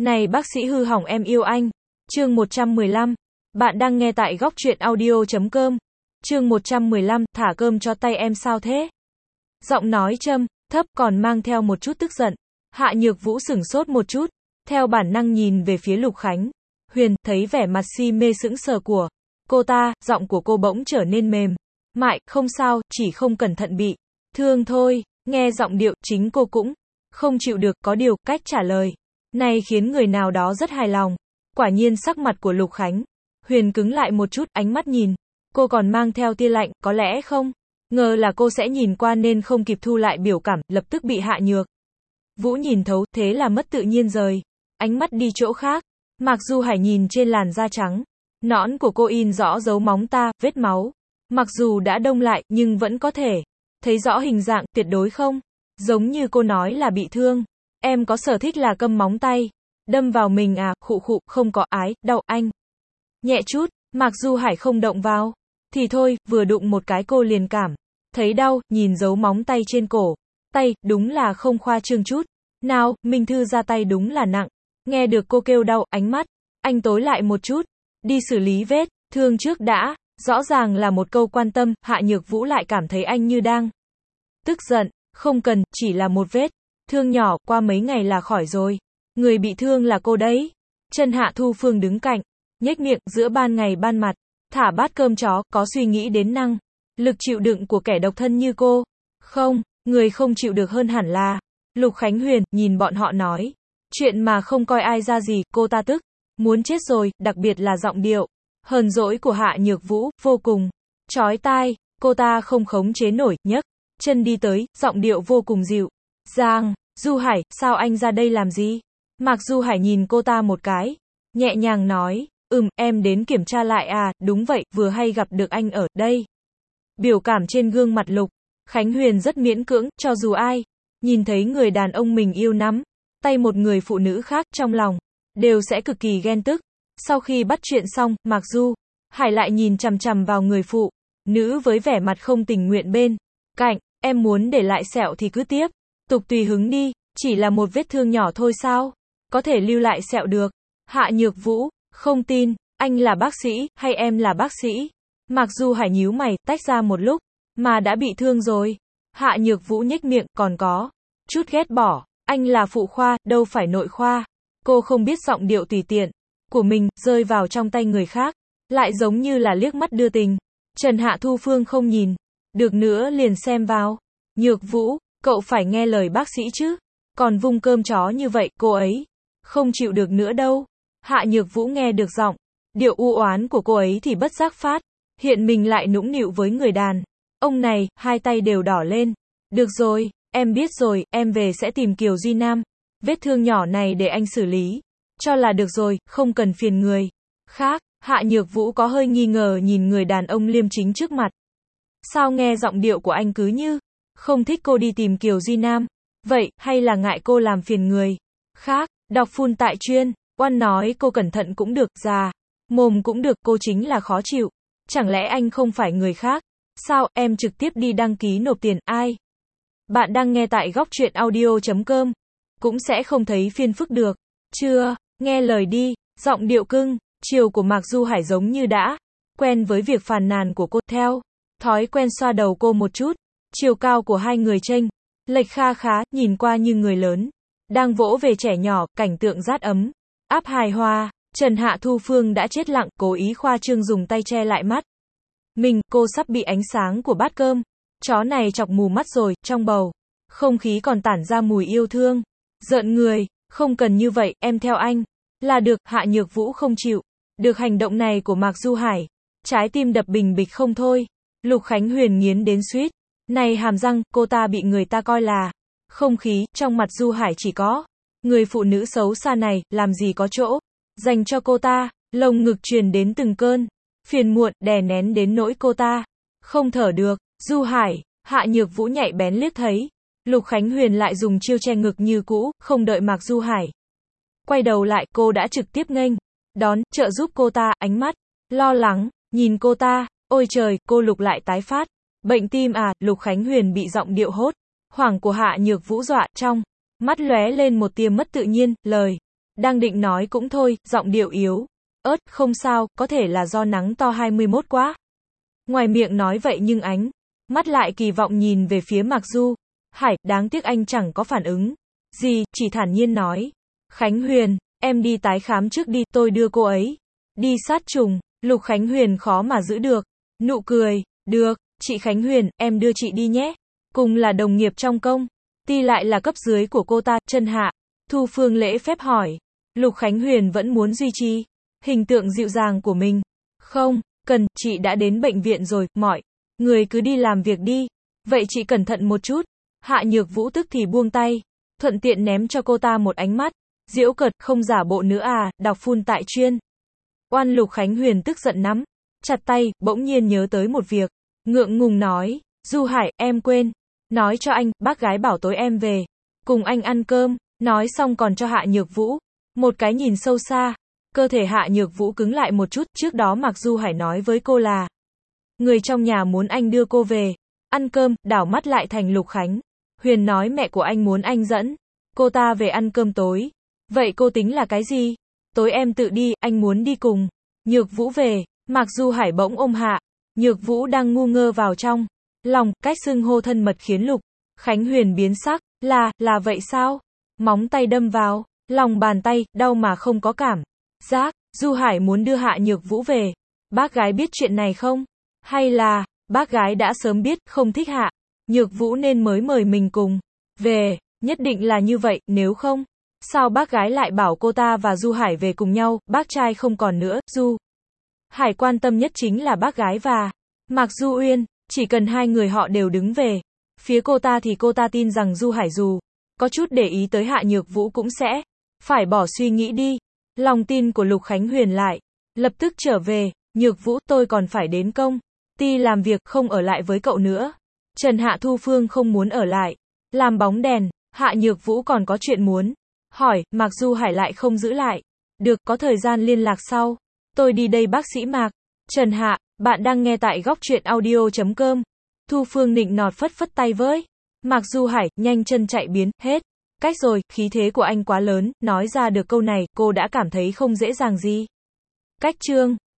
Này bác sĩ hư hỏng em yêu anh. Chương 115. Bạn đang nghe tại góc truyện audio.com. Chương 115, thả cơm cho tay em sao thế? Giọng nói trầm thấp còn mang theo một chút tức giận. Hạ Nhược Vũ sửng sốt một chút, theo bản năng nhìn về phía Lục Khánh Huyền, thấy vẻ mặt si mê sững sờ của cô ta, giọng của cô bỗng trở nên mềm mại, không sao, chỉ không cẩn thận bị thương thôi. Nghe giọng điệu, chính cô cũng không chịu được, có điều, cách trả lời này khiến người nào đó rất hài lòng. Quả nhiên sắc mặt của Lục Khánh Huyền cứng lại một chút, ánh mắt nhìn cô còn mang theo tia lạnh, có lẽ không ngờ là cô sẽ nhìn qua nên không kịp thu lại biểu cảm, lập tức bị Hạ Nhược Vũ nhìn thấu, thế là mất tự nhiên rời ánh mắt đi chỗ khác. Mạc Du Hải nhìn trên làn da trắng nõn của cô in rõ dấu móng ta, vết máu. Mặc dù đã đông lại, nhưng vẫn có thể thấy rõ hình dạng, tuyệt đối không giống như cô nói là bị thương. Em có sở thích là câm móng tay đâm vào mình à? Khụ khụ, không có, ái, đau, anh nhẹ chút. Mạc Du Hải không động vào thì thôi, vừa đụng một cái cô liền cảm thấy đau, nhìn dấu móng tay trên cổ tay, đúng là không khoa trương chút nào. Minh Thư ra tay đúng là nặng. Nghe được cô kêu đau, ánh mắt anh tối lại một chút. Đi xử lý vết thương trước đã. Rõ ràng là một câu quan tâm, Hạ Nhược Vũ lại cảm thấy anh như đang tức giận. Không cần, chỉ là một vết thương nhỏ, qua mấy ngày là khỏi rồi. Người bị thương là cô đấy. Chân Hạ Thu Phương đứng cạnh, nhếch miệng, giữa ban ngày ban mặt thả bát cơm chó, có suy nghĩ đến năng lực chịu đựng của kẻ độc thân như cô không? Người không chịu được hơn hẳn là Lục Khánh Huyền. Nhìn bọn họ nói chuyện mà không coi ai ra gì, cô ta tức muốn chết rồi, đặc biệt là giọng điệu hờn dỗi của Hạ Nhược Vũ, vô cùng chói tai. Cô ta không khống chế nổi, nhấc chân đi tới, giọng điệu vô cùng dịu dàng. Du Hải, sao anh ra đây làm gì? Mạc Du Hải nhìn cô ta một cái, nhẹ nhàng nói, em đến kiểm tra lại à? Đúng vậy, vừa hay gặp được anh ở đây. Biểu cảm trên gương mặt Lục Khánh Huyền rất miễn cưỡng, cho dù ai nhìn thấy người đàn ông mình yêu nắm tay một người phụ nữ khác, trong lòng đều sẽ cực kỳ ghen tức. Sau khi bắt chuyện xong, Mạc Du Hải lại nhìn chằm chằm vào người phụ nữ với vẻ mặt không tình nguyện bên cạnh. Em muốn để lại sẹo thì cứ tiếp tục tùy hứng đi, chỉ là một vết thương nhỏ thôi sao có thể lưu lại sẹo được? Hạ Nhược Vũ, không tin, anh là bác sĩ, hay em là bác sĩ? Mạc Du Hải nhíu mày, tách ra một lúc, mà đã bị thương rồi. Hạ Nhược Vũ nhếch miệng, còn có chút ghét bỏ, anh là phụ khoa, đâu phải nội khoa. Cô không biết giọng điệu tùy tiện của mình rơi vào trong tay người khác, lại giống như là liếc mắt đưa tình. Trần Hạ Thu Phương không nhìn được nữa liền xem vào. Nhược Vũ, cậu phải nghe lời bác sĩ chứ. Còn vung cơm chó như vậy, cô ấy không chịu được nữa đâu. Hạ Nhược Vũ nghe được giọng điệu u oán của cô ấy thì bất giác phát hiện mình lại nũng nịu với người đàn ông này, hai tay đều đỏ lên. Được rồi, em biết rồi, em về sẽ tìm Kiều Duy Nam. Vết thương nhỏ này để anh xử lý cho là được rồi, không cần phiền người khác. Hạ Nhược Vũ có hơi nghi ngờ nhìn người đàn ông liêm chính trước mặt. Sao nghe giọng điệu của anh cứ như không thích cô đi tìm Kiều Duy Nam vậy, hay là ngại cô làm phiền người khác? Đọc phun tại chuyên oan nói cô cẩn thận cũng được, già mồm cũng được, cô chính là khó chịu. Chẳng lẽ anh không phải người khác sao? Em trực tiếp đi đăng ký nộp tiền. Ai? Bạn đang nghe tại góc truyện audio.com. Cũng sẽ không thấy phiền phức được chưa? Nghe lời đi. Giọng điệu cưng chiều của Mạc Du Hải giống như đã quen với việc phàn nàn của cô, theo thói quen xoa đầu cô một chút. Chiều cao của hai người chênh lệch kha khá, nhìn qua như người lớn đang vỗ về trẻ nhỏ, cảnh tượng rát ấm áp hài hòa. Trần Hạ Thu Phương đã chết lặng, cố ý khoa trương dùng tay che lại mắt mình. Cô sắp bị ánh sáng của bát cơm chó này chọc mù mắt rồi. Trong bầu không khí còn tản ra mùi yêu thương rợn người. Không cần như vậy, em theo anh là được. Hạ Nhược Vũ không chịu được hành động này của Mạc Du Hải, trái tim đập bình bịch không thôi. Lục Khánh Huyền nghiến đến suýt này hàm răng. Cô ta bị người ta coi là không khí, trong mặt Du Hải chỉ có người phụ nữ xấu xa này, làm gì có chỗ dành cho cô ta. Lồng ngực truyền đến từng cơn phiền muộn, đè nén đến nỗi cô ta không thở được. Du Hải. Hạ Nhược Vũ nhạy bén liếc thấy Lục Khánh Huyền lại dùng chiêu che ngực như cũ. Không đợi Mạc Du Hải quay đầu lại, cô đã trực tiếp nghênh đón, trợ giúp cô ta. Ánh mắt lo lắng nhìn cô ta. Ôi trời, cô Lục lại tái phát bệnh tim à? Lục Khánh Huyền bị giọng điệu hốt hoảng của Hạ Nhược Vũ dọa, trong mắt lóe lên một tia mất tự nhiên. Lời Đang định nói cũng thôi, giọng điệu yếu ớt, không sao, có thể là do nắng to 21 quá. Ngoài miệng nói vậy nhưng ánh mắt lại kỳ vọng nhìn về phía Mạc Du Hải, đáng tiếc anh chẳng có phản ứng gì, chỉ thản nhiên nói. Khánh Huyền, em đi tái khám trước đi, tôi đưa cô ấy đi sát trùng. Lục Khánh Huyền khó mà giữ được nụ cười. Được, chị Khánh Huyền, em đưa chị đi nhé. Cùng là đồng nghiệp trong công ty lại là cấp dưới của cô ta, Trần Hạ Thu Phương lễ phép hỏi. Lục Khánh Huyền vẫn muốn duy trì hình tượng dịu dàng của mình. Không cần, chị đã đến bệnh viện rồi, mọi người cứ đi làm việc đi. Vậy chị cẩn thận một chút. Hạ Nhược Vũ tức thì buông tay, thuận tiện ném cho cô ta một ánh mắt giễu cợt, không giả bộ nữa à, đọc phun tại chuyên. Oan. Lục Khánh Huyền tức giận nắm chặt tay, bỗng nhiên nhớ tới một việc, ngượng ngùng nói, Du Hải, em quên nói cho anh, bác gái bảo tối em về cùng anh ăn cơm. Nói xong còn cho Hạ Nhược Vũ một cái nhìn sâu xa. Cơ thể Hạ Nhược Vũ cứng lại một chút, trước đó Mạc Du Hải nói với cô là người trong nhà muốn anh đưa cô về ăn cơm, đảo mắt lại thành Lục Khánh Huyền nói mẹ của anh muốn anh dẫn cô ta về ăn cơm tối. Vậy cô tính là cái gì? Tối em tự đi, anh muốn đi cùng Nhược Vũ về. Mạc Du Hải bỗng ôm Hạ Nhược Vũ đang ngu ngơ vào trong lòng, cách xưng hô thân mật khiến Lục Khánh Huyền biến sắc. Là vậy sao? Móng tay đâm vào lòng bàn tay, đau mà không có cảm giác. Du Hải muốn đưa Hạ Nhược Vũ về. Bác gái biết chuyện này không? Hay là bác gái đã sớm biết, không thích Hạ Nhược Vũ nên mới mời mình cùng về? Nhất định là như vậy, nếu không, sao bác gái lại bảo cô ta và Du Hải về cùng nhau? Bác trai không còn nữa. Du Hải quan tâm nhất chính là bác gái và Mạc Du Uyên. Chỉ cần hai người họ đều đứng về phía cô ta thì cô ta tin rằng Du Hải dù có chút để ý tới Hạ Nhược Vũ cũng sẽ phải bỏ suy nghĩ đi. Lòng tin của Lục Khánh Huyền lại lập tức trở về. Nhược Vũ, tôi còn phải đến công ty làm việc, không ở lại với cậu nữa. Trần Hạ Thu Phương không muốn ở lại làm bóng đèn. Hạ Nhược Vũ còn có chuyện muốn hỏi, Mạc Du Hải lại không giữ lại. Được, có thời gian liên lạc sau. Tôi đi đây bác sĩ Mạc. Trần Hạ, bạn đang nghe tại góc truyện audio.com. Thu Phương nịnh nọt phất phất tay với Mạc Du Hải, nhanh chân chạy biến hết cách rồi. Khí thế của anh quá lớn, nói ra được câu này, cô đã cảm thấy không dễ dàng gì. Cách chương